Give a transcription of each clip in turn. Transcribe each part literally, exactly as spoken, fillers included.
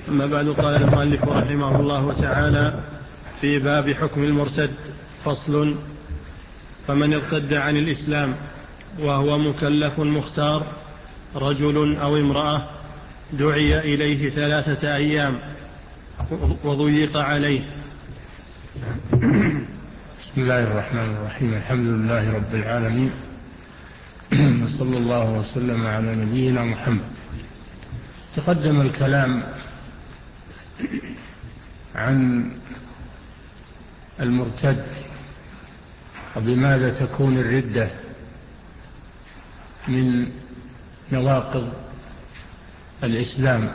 أما بعد، قال المؤلف رحمه الله تعالى في باب حكم المرتد: فصل. فمن ارتد عن الإسلام وهو مكلف مختار رجل أو امرأة دعي إليه ثلاثة أيام وضيق عليه. بسم الله الرحمن الرحيم. الحمد لله رب العالمين، وصلى الله وسلم على نبينا محمد. تقدم الكلام عن المرتد وبماذا تكون الردة من نواقض الإسلام.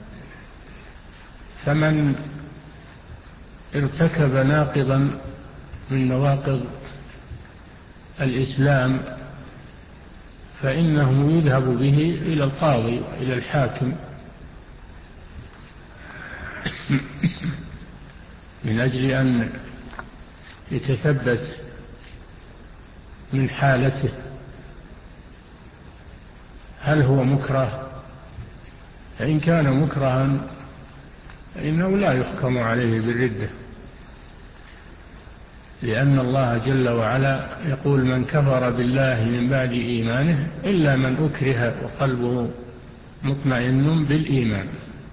فمن ارتكب ناقضا من نواقض الإسلام فإنه يذهب به إلى القاضي وإلى الحاكم من أجل أن يتثبت من حالته، هل هو مكره؟ فإن كان مكرها فإنه لا يحكم عليه بالردة، لأن الله جل وعلا يقول: من كفر بالله من بعد إيمانه إلا من أكره وقلبه مطمئن بالإيمان.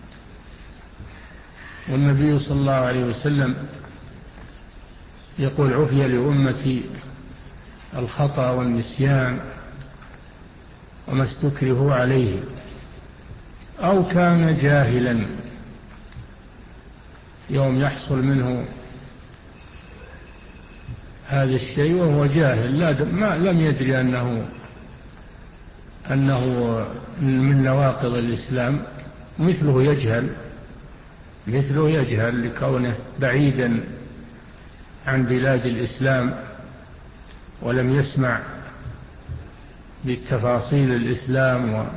والنبي صلى الله عليه وسلم يقول: عفي لأمتي الخطأ والنسيان وما استكرهوا عليه، أو كان جاهلا يوم يحصل منه هذا الشيء وهو جاهل لا ما لم يدري أنه أنه من نواقض الإسلام، مثله يجهل مثله يجهل لكونه بعيدا عن بلاد الإسلام ولم يسمع بالتفاصيل الإسلام و...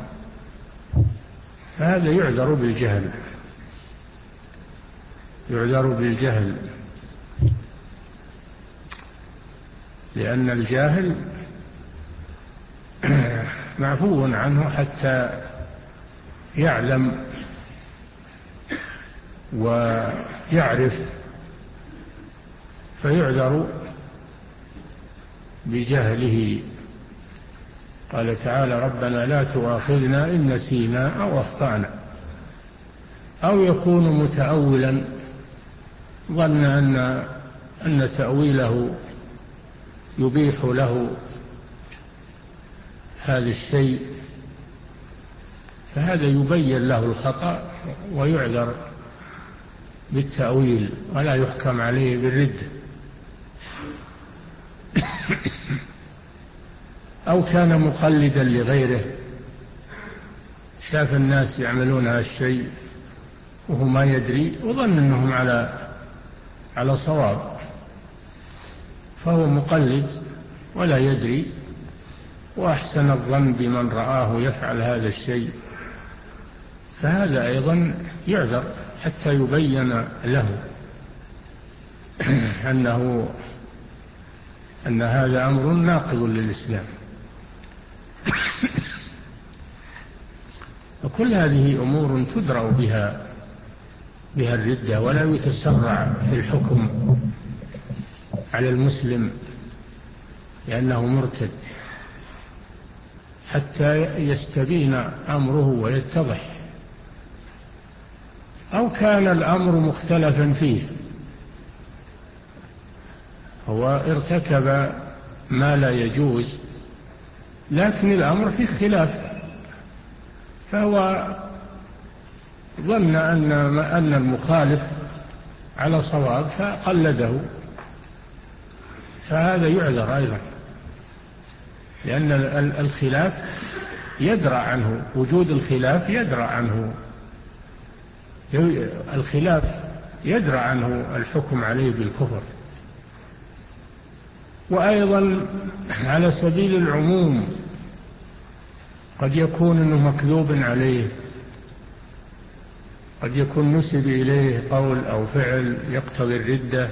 فهذا يعذر بالجهل يعذر بالجهل لأن الجاهل معفو عنه حتى يعلم ويعرف، فيعذر بجهله. قال تعالى: ربنا لا تؤاخذنا إن نسينا أو أخطأنا. أو يكون متأولا ظن أن أن تأويله يبيح له هذا الشيء، فهذا يبين له الخطأ ويعذر بالتأويل ولا يحكم عليه بالردة. أو كان مقلدا لغيره، شاف الناس يعملون هذا الشيء وهو ما يدري وظن أنهم على على صواب، فهو مقلد ولا يدري، وأحسن الظن بمن رآه يفعل هذا الشيء، فهذا أيضا يعذر حتى يبين له أنه أن هذا أمر ناقض للإسلام. وكل هذه أمور تدرأ بها بها الردة، ولا يتسرع في الحكم على المسلم لأنه مرتد حتى يستبين أمره ويتضح. أو كان الأمر مختلفا فيه، هو ارتكب ما لا يجوز لكن الأمر فيه خلاف، فهو ظن أن أن المخالف على صواب فقلده، فهذا يعذر أيضا، لأن الخلاف يدرأ عنه، وجود الخلاف يدرأ عنه الخلاف يدرأ عنه الحكم عليه بالكفر. وأيضا على سبيل العموم قد يكون أنه مكذوب عليه، قد يكون نسب إليه قول أو فعل يقتضي الردة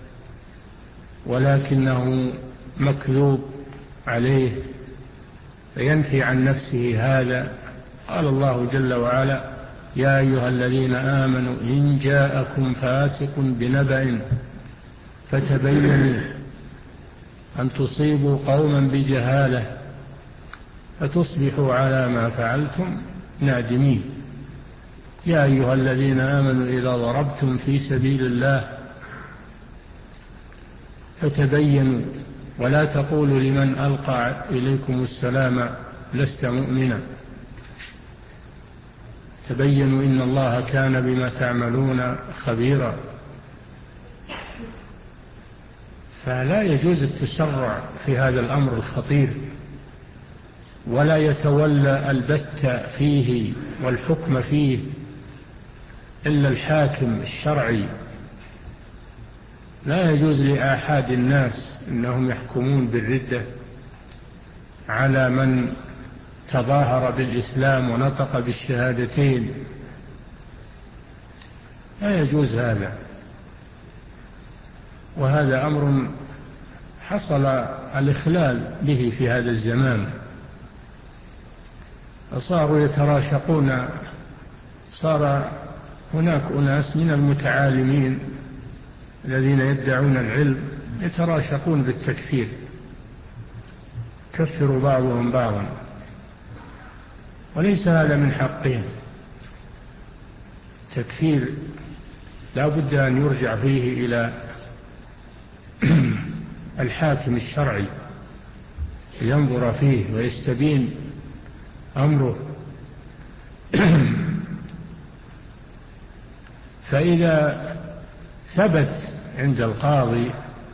ولكنه مكذوب عليه فينفي عن نفسه هذا. قال الله جل وعلا: يا أيها الذين آمنوا إن جاءكم فاسق بنبأ فتبينوا أن تصيبوا قوما بجهالة فتصبحوا على ما فعلتم نادمين. يا أيها الذين آمنوا إذا ضربتم في سبيل الله فتبينوا ولا تقولوا لمن ألقى إليكم السلام لست مؤمنا، تبينوا إن الله كان بما تعملون خبيرا. فلا يجوز التسرع في هذا الأمر الخطير، ولا يتولى البت فيه والحكم فيه إلا الحاكم الشرعي. لا يجوز لآحاد الناس أنهم يحكمون بالردة على من تظاهر بالإسلام ونطق بالشهادتين، لا يجوز هذا. وهذا أمر حصل الإخلال به في هذا الزمان، فصاروا يتراشقون. صار هناك أناس من المتعالمين الذين يدعون العلم يتراشقون بالتكفير، كفروا بعضهم بعضا، وليس هذا من حقهم. تكفير لا بد أن يرجع فيه إلى الحاكم الشرعي ينظر فيه ويستبين أمره. فإذا ثبت عند القاضي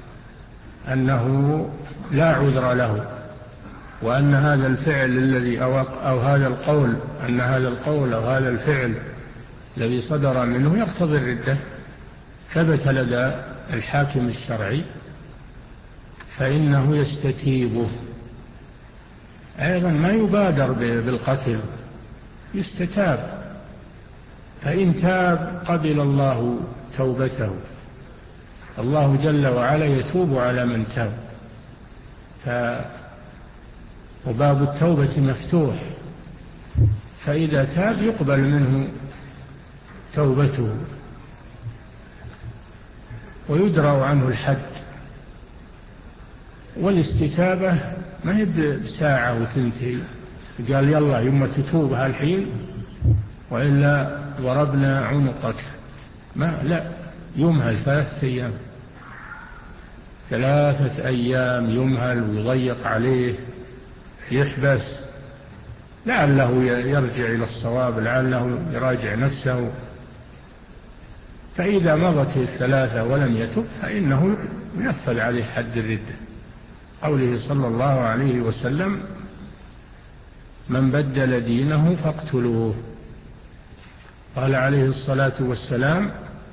أنه لا عذر له، وأن هذا الفعل الذي أو هذا القول أن هذا القول أو هذا الفعل الذي صدر منه يقتضي الردة، ثبت لدى الحاكم الشرعي، فإنه يستتيبه. أيضا ما يبادر بالقتل، يستتاب، فإن تاب قبل الله توبته. الله جل وعلا يتوب على من تاب، وباب التوبة مفتوح، فإذا تاب يقبل منه توبته ويدرأ عنه الحد. والاستتابة ما هي بساعة وتنتهي، قال يلا يما تتوب هالحين وإلا ضربنا عنقك، ما لا، يمهل ثلاثة أيام ثلاثة أيام يمهل ويضيق عليه، يحبس لعله يرجع إلى الصواب، لعله يراجع نفسه. فإذا مضت الثلاثة ولم يتب فإنه ينفذ عليه حد الردة. قوله صلى الله عليه وسلم: من بدل دينه فاقتلوه. قال عليه الصلاة والسلام: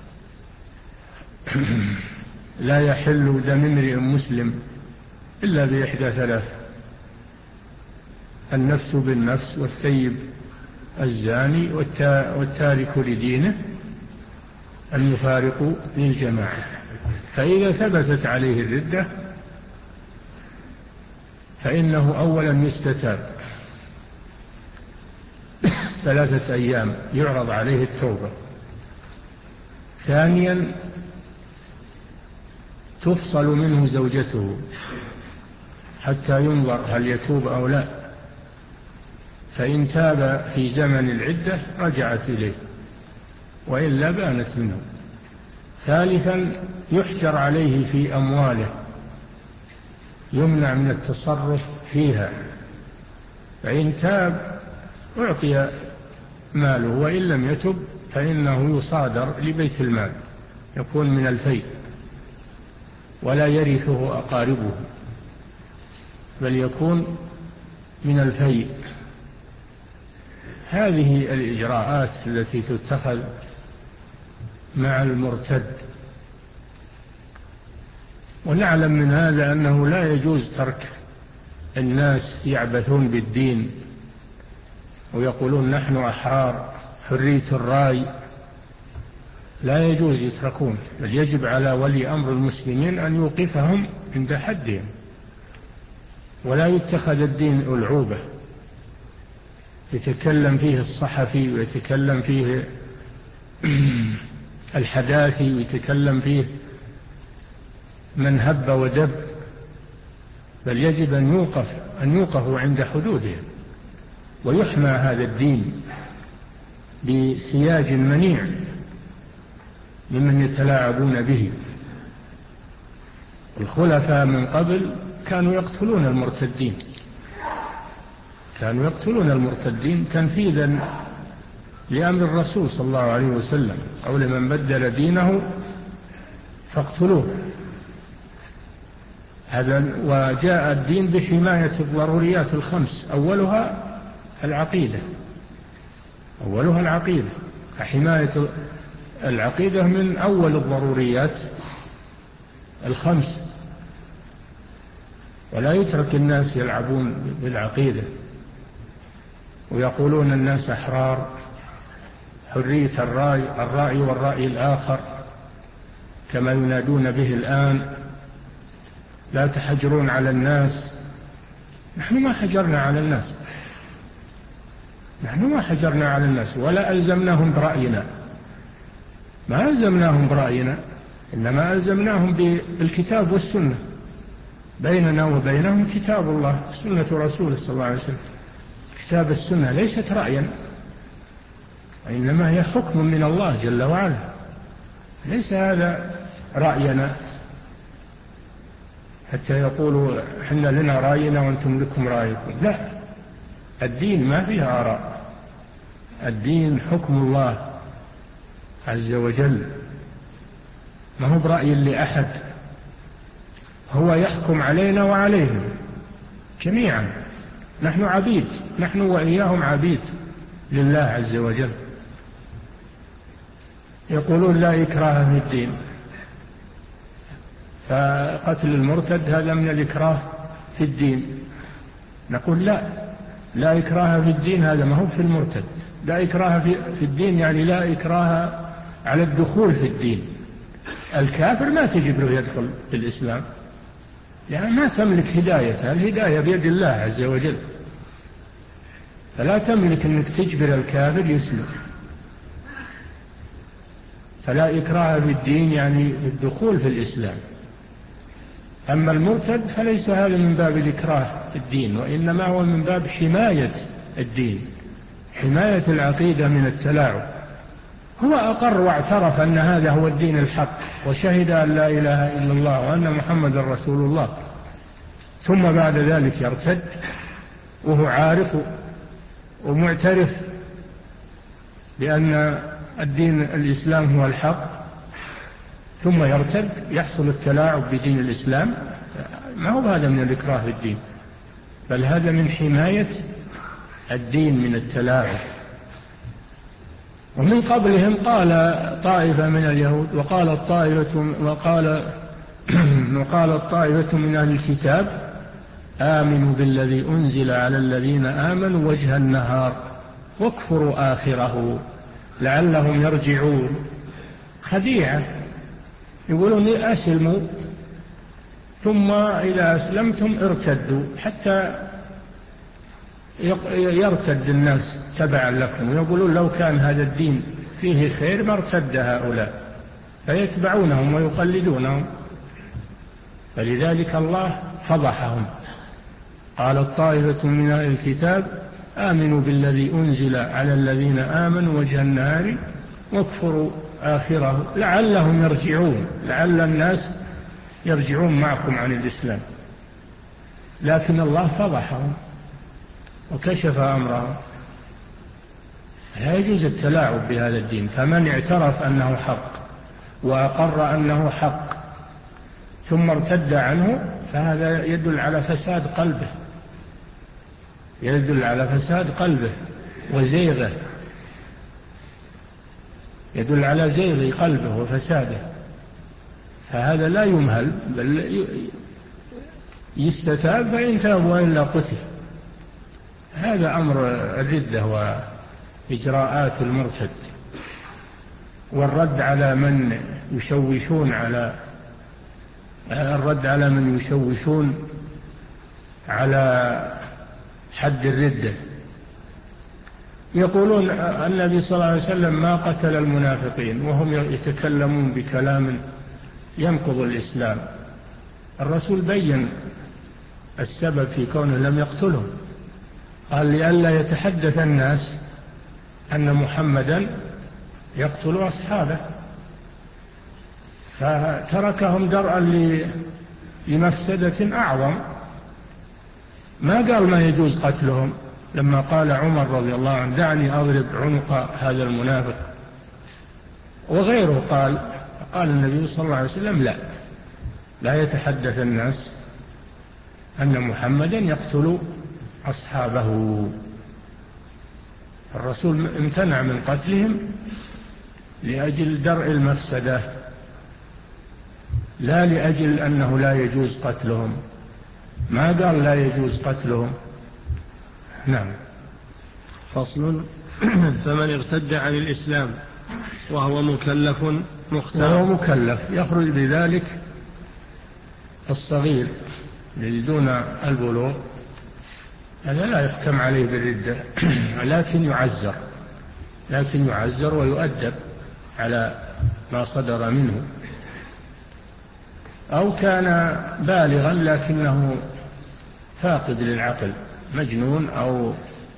لا يحل دم امرئ مسلم إلا بإحدى ثلاث: النفس بالنفس، والثيب الزاني، والتارك لدينه، أن يفارقوا للجماعة. فإذا ثبتت عليه الردة فإنه أولا يستتاب ثلاثة أيام يعرض عليه التوبة، ثانيا تفصل منه زوجته حتى ينظر هل يتوب أو لا، فإن تاب في زمن العدة رجعت إليه، وإلا بانت منه. ثالثا يحجر عليه في أمواله، يمنع من التصرف فيها، فإن تاب أعطي ماله، وإن لم يتب فإنه يصادر لبيت المال، يكون من الفيء ولا يرثه أقاربه، بل يكون من الفيء. هذه الإجراءات التي تتخذ مع المرتد. ونعلم من هذا أنه لا يجوز ترك الناس يعبثون بالدين ويقولون نحن أحرار، حرية الرأي، لا يجوز يتركون، بل يجب على ولي أمر المسلمين أن يوقفهم عند حدهم، ولا يتخذ الدين ألعوبة. يتكلم فيه الصحفي ويتكلم فيه الحداثي ويتكلم فيه من هب ودب، بل يجب أن يوقف أن يوقفوا عند حدوده ويحمى هذا الدين بسياج منيع ممن يتلاعبون به. الخلفاء من قبل كانوا يقتلون المرتدين كانوا يقتلون المرتدين تنفيذا لأمر الرسول صلى الله عليه وسلم، أو لمن بدل دينه فاقتلوه. هذا وجاء الدين بحماية الضروريات الخمس، أولها العقيدة أولها العقيدة فحماية العقيدة من أول الضروريات الخمس، ولا يترك الناس يلعبون بالعقيدة ويقولون الناس أحرار، حرية الرأي الرأي والرأي الآخر كما ينادون به الآن، لا تحجرون على الناس. نحن ما حجرنا على الناس نحن ما حجرنا على الناس ولا ألزمناهم برأينا ما ألزمناهم برأينا إنما ألزمناهم بالكتاب والسنة. بيننا وبينهم كتاب الله سنة رسوله صلى الله عليه وسلم. كتاب السنة ليست رأيا، إنما هي حكم من الله جل وعلا، ليس هذا رأينا حتى يقولوا إحنا لنا رأينا وأنتم لكم رأيكم. لا، الدين ما فيها آراء، الدين حكم الله عز وجل، ما هو برأي لأحد، هو يحكم علينا وعليهم جميعا. نحن عبيد، نحن وإياهم عبيد لله عز وجل. يقولون لا إكراه في الدين، فقتل المرتد هذا من الإكراه في الدين. نقول لا، لا إكراه في الدين هذا ما هو في المرتد. لا إكراه في الدين يعني لا إكراه على الدخول في الدين. الكافر ما تجب له يدخل في الإسلام، يعني ما تملك هدايته، الهداية بيد الله عز وجل، فلا تملك أنك تجبر الكافر يسلم. فلا إكراه في الدين يعني الدخول في الإسلام. أما المرتد فليس هذا من باب الإكراه في الدين، وإنما هو من باب حماية الدين، حماية العقيدة من التلاعب. هو أقر واعترف أن هذا هو الدين الحق، وشهد أن لا إله إلا الله وأن محمد رسول الله، ثم بعد ذلك يرتد وهو عارف ومعترف بأن الدين الإسلام هو الحق، ثم يرتد يحصل التلاعب بدين الإسلام. ما هو هذا من الإكراه في الدين، بل هذا من حماية الدين من التلاعب. ومن قبلهم قال طائفة من اليهود وقال طائفة وقال وقال طائفة من أهل الكتاب آمنوا بالذي أنزل على الذين آمنوا وجه النهار واكفروا آخره لعلهم يرجعون. خديعة، يقولون أسلموا ثم إذا أسلمتم ارتدوا حتى يرتد الناس تبعا لكم، ويقولون لو كان هذا الدين فيه خير ما ارتد هؤلاء، فيتبعونهم ويقلدونهم. فلذلك الله فضحهم. قال طائفة من أهل الكتاب آمنوا بالذي أنزل على الذين آمنوا وجه النهار واكفروا آخره لعلهم يرجعون، لعل الناس يرجعون معكم عن الإسلام. لكن الله فضحهم وكشف أمرهم. لا يجوز التلاعب بهذا الدين. فمن اعترف أنه حق وأقر أنه حق ثم ارتد عنه فهذا يدل على فساد قلبه، يدل على فساد قلبه وزيغه، يدل على زيغ قلبه وفساده. فهذا لا يمهل بل يستتاب، فإن تاب وإلا قتل. هذا أمر الردة وإجراءات المرتد، والرد على من يشوشون على الرد على من يشوشون على حد الردة يقولون النبي صلى الله عليه وسلم ما قتل المنافقين، وهم يتكلمون بكلام ينقض الإسلام. الرسول بين السبب في كونه لم يقتلهم، قال لئلا يتحدث الناس أن محمدا يقتل أصحابه، فتركهم درءا لمفسدة أعظم. ما قال ما يجوز قتلهم لما قال عمر رضي الله عنه دعني أضرب عنق هذا المنافق، وغيره قال قال النبي صلى الله عليه وسلم لا لا يتحدث الناس أن محمدا يقتل أصحابه. الرسول امتنع من قتلهم لأجل درء المفسدة، لا لأجل أنه لا يجوز قتلهم. ما قال لا يجوز قتلهم. نعم. فصل. فمن ارتد عن الإسلام وهو مكلف مختار. وهو مكلف يخرج بذلك الصغير الذي دون البلوغ، هذا لا يحكم عليه بالردة، لكن يعزر لكن يعزر ويؤدب على ما صدر منه. أو كان بالغا لكنه فاقد للعقل، مجنون أو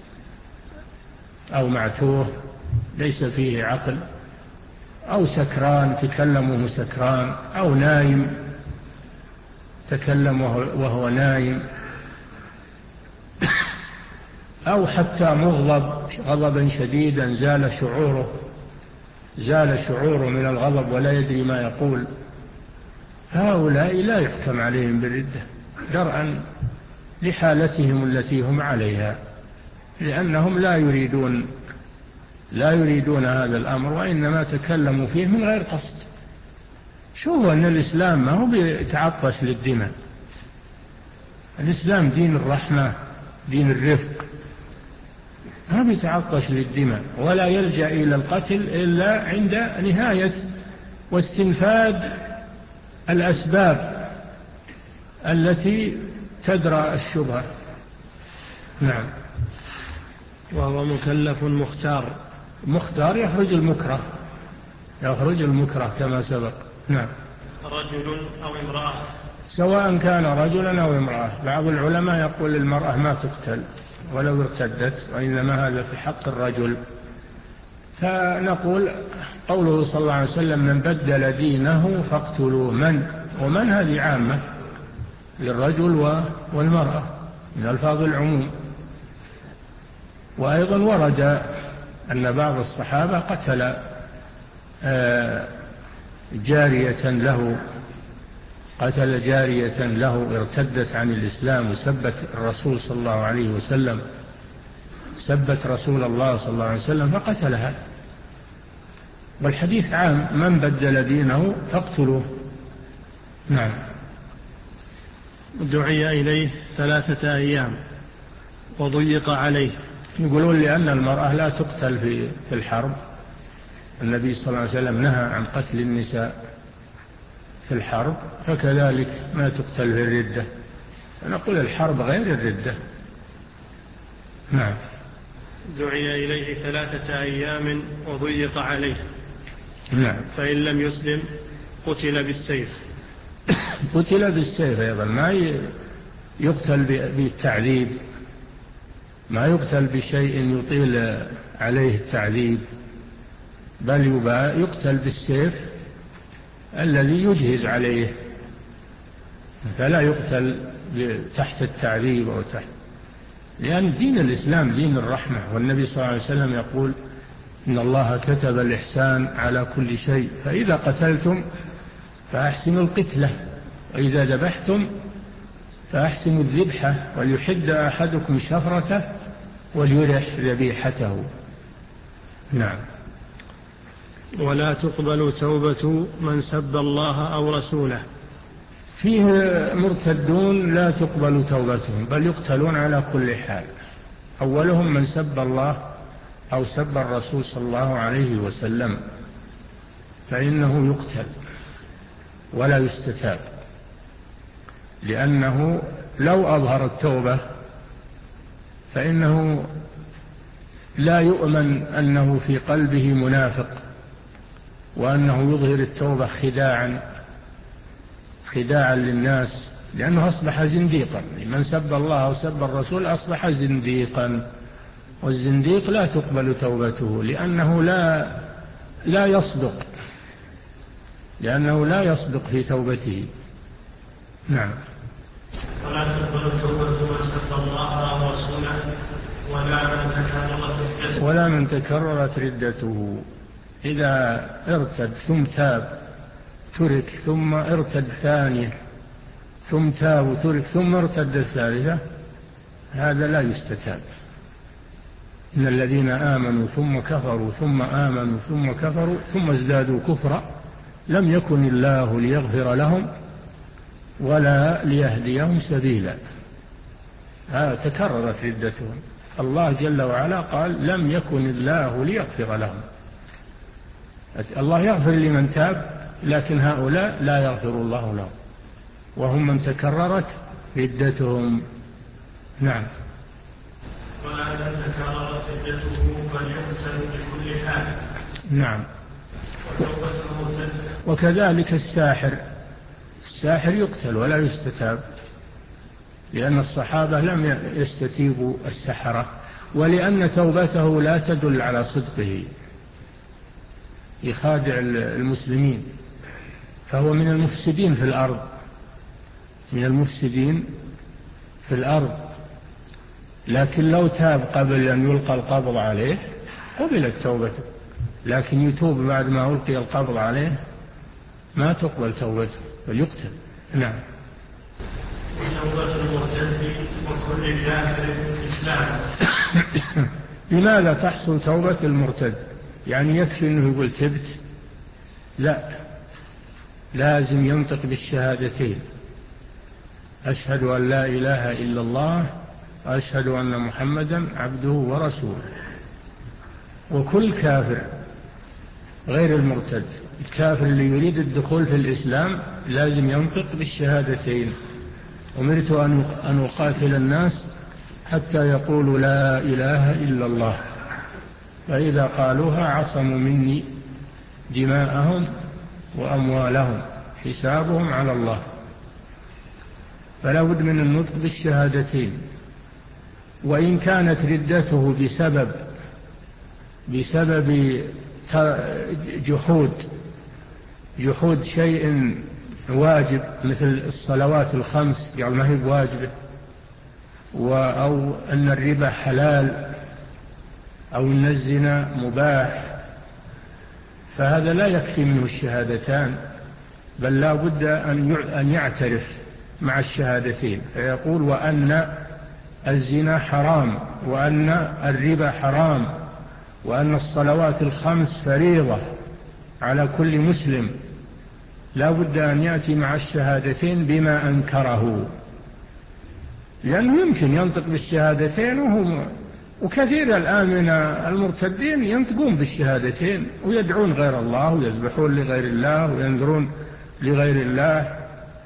أو معتوه ليس فيه عقل، أو سكران تكلم سكران، أو نايم تكلم وهو نايم، أو حتى مغضب غضبا شديدا زال شعوره زال شعوره من الغضب ولا يدري ما يقول. هؤلاء لا يحكم عليهم بالردة درءا لحالتهم التي هم عليها، لأنهم لا يريدون لا يريدون هذا الأمر، وإنما تكلموا فيه من غير قصد. شوفوا أن الإسلام ما هو بيتعطش للدماء، الإسلام دين الرحمة دين الرفق، ما بيتعطش للدماء ولا يلجأ إلى القتل إلا عند نهاية واستنفاد الأسباب التي تدرى الشبهة. نعم. وهو مكلف مختار. مختار يخرج المكره يخرج المكره كما سبق. نعم. رجل أو امرأة. سواء كان رجلا أو امرأة. بعض العلماء يقول المرأة ما تقتل ولو ارتدت، وإنما هذا في حق الرجل. فنقول قوله صلى الله عليه وسلم من بدل دينه فاقتلوا من، ومن هذه عامة للرجل والمرأة من ألفاظ العموم. وأيضا ورد أن بعض الصحابة قتل جارية له قتل جارية له ارتدت عن الإسلام وسبت الرسول صلى الله عليه وسلم سبت رسول الله صلى الله عليه وسلم فقتلها. والحديث عام من بدل دينه فاقتلوه. نعم. دعي إليه ثلاثة أيام وضيق عليه. يقولون لأن المرأة لا تقتل في الحرب، النبي صلى الله عليه وسلم نهى عن قتل النساء في الحرب، فكذلك ما تقتل في الردة. نقول الحرب غير الردة. نعم. دعي إليه ثلاثة أيام وضيق عليه. نعم. فإن لم يسلم قتل بالسيف. قتل بالسيف أيضا، ما يقتل بالتعذيب، ما يقتل بشيء يطيل عليه التعذيب، بل يقتل بالسيف الذي يجهز عليه، فلا يقتل تحت التعذيب أو تحت، لأن دين الإسلام دين الرحمة. والنبي صلى الله عليه وسلم يقول إن الله كتب الإحسان على كل شيء، فإذا قتلتم فأحسنوا القتلة، وإذا ذبحتم فأحسنوا الذبحة، وليحد أحدكم شفرته وليرح ذبيحته. نعم. ولا تقبل توبة من سب الله أو رسوله. فيه مرتدون لا تقبل توبتهم بل يقتلون على كل حال. أولهم من سب الله أو سب الرسول صلى الله عليه وسلم، فإنه يقتل ولا يستتاب، لأنه لو أظهر التوبة فإنه لا يؤمن أنه في قلبه منافق وأنه يظهر التوبة خداعا خداعا للناس، لأنه أصبح زنديقا. من سب الله وسب الرسول أصبح زنديقا، والزنديق لا تقبل توبته لأنه لا لا يصدق لأنه لا يصدق في توبته. نعم. ولا تقبل توبة من سب الله ورسوله ولا من تكررت ردته ولا من تكررت ردته. إذا ارتد ثم تاب ترك ثم ارتد ثانية ثم تاب وترك ثم ارتد الثالثة، هذا لا يستتاب. إن الذين آمنوا ثم كفروا ثم آمنوا ثم كفروا ثم ازدادوا كفرا لم يكن الله ليغفر لهم ولا ليهديهم سبيلا. هذا تكررت ردتهم. الله جل وعلا قال لم يكن الله ليغفر لهم. الله يغفر لمن تاب، لكن هؤلاء لا يغفر الله لهم، وهم من تكررت ردتهم. نعم. ولا من تكررت ردته فليقتل بكل حال. نعم. وكذلك الساحر الساحر يقتل ولا يستتاب، لأن الصحابة لم يستتيبوا السحرة، ولأن توبته لا تدل على صدقه، يخادع المسلمين، فهو من المفسدين في الأرض من المفسدين في الأرض. لكن لو تاب قبل أن يلقى القبض عليه قبلت توبته، لكن يتوب بعد ما ألقي القبض عليه ما تقبل توبته ويقتل. نعم. توبة المرتد وكل كافر في الإسلام. لماذا تحصل توبة المرتد؟ يعني يكفي أنه يقول تبت؟ لا، لازم ينطق بالشهادتين: أشهد أن لا إله إلا الله وأشهد أن محمدا عبده ورسوله. وكل كافر غير المرتد، الكافر اللي يريد الدخول في الإسلام لازم ينطق بالشهادتين: أمرت أن أقاتل الناس حتى يقولوا لا إله إلا الله، فإذا قالوها عصموا مني دماءهم وأموالهم حسابهم على الله. فلا بد من النطق بالشهادتين. وإن كانت ردته بسبب بسبب جحود جحود شيء واجب مثل الصلوات الخمس، يعني ما هي بواجبه، أو أن الربا حلال، أو أن الزنا مباح، فهذا لا يكفي منه الشهادتان، بل لا بد أن يعترف مع الشهادتين، فيقول وأن الزنا حرام، وأن الربا حرام، وأن الصلوات الخمس فريضة على كل مسلم. لا بد أن يأتي مع الشهادتين بما أنكره، لأنه يمكن ينطق بالشهادتين وهم وكثير الآن من المرتدين ينطقون بالشهادتين ويدعون غير الله ويذبحون لغير الله وينذرون لغير الله،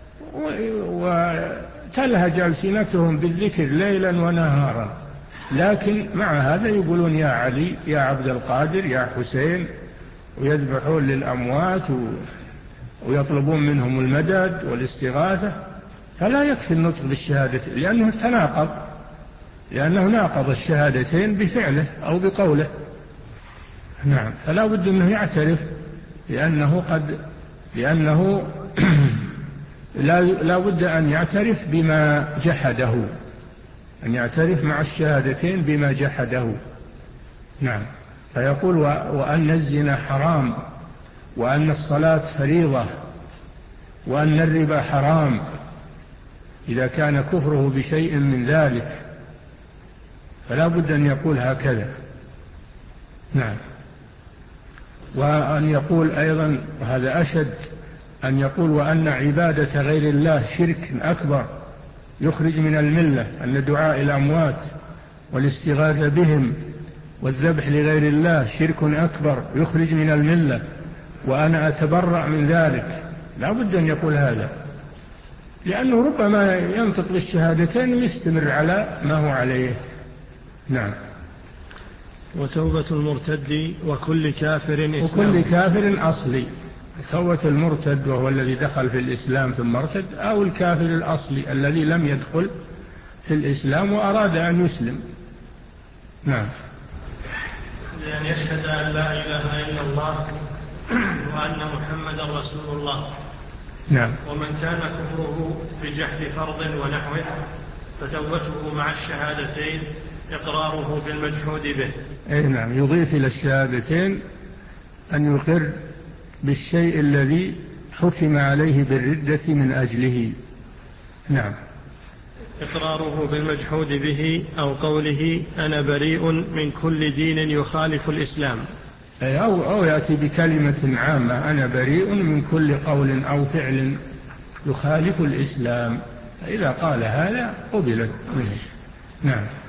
وتلهج ألسنتهم بالذكر ليلا ونهارا، لكن مع هذا يقولون يا علي يا عبد القادر يا حسين، ويذبحون للأموات ويطلبون منهم المدد والاستغاثة. فلا يكفي النطق بالشهادة، لأنه تناقض لأنه ناقض الشهادتين بفعله أو بقوله. نعم. فلا بد أنه يعترف لأنه قد لأنه لا بد أن يعترف بما جحده، أن يعترف مع الشهادتين بما جحده. نعم. فيقول وأن الزنا حرام، وأن الصلاة فريضة، وأن الربا حرام، إذا كان كفره بشيء من ذلك فلا بد أن يقول هكذا. نعم. وأن يقول أيضا، وهذا أشد، أن يقول وأن عبادة غير الله شرك أكبر يخرج من الملة، أن دعاء الأموات والاستغاثة بهم والذبح لغير الله شرك أكبر يخرج من الملة، وأنا أتبرأ من ذلك. لا بد أن يقول هذا، لأنه ربما ينطق بالشهادتين ويستمر على ما هو عليه. نعم. وتوبة المرتد وكل كافر إسلام. وكل كافر أصلي، توبة المرتد وهو الذي دخل في الإسلام ثم ارتد، أو الكافر الأصلي الذي لم يدخل في الإسلام وأراد أن يسلم. نعم. لأن يشهد أن لا إله إلا الله وأن محمد رسول الله. نعم. ومن كان كفره بجحد فرض ونحوه فتوبته مع الشهادتين إقراره بالمجحود به. أي نعم، يضيف إلى الشهادتين أن يقر بالشيء الذي حكم عليه بالردة من أجله. نعم. إقراره بالمجحود به أو قوله أنا بريء من كل دين يخالف الإسلام، أو, أو يأتي بكلمة عامة أنا بريء من كل قول أو فعل يخالف الإسلام، إذا قال هذا قبلت منه. نعم.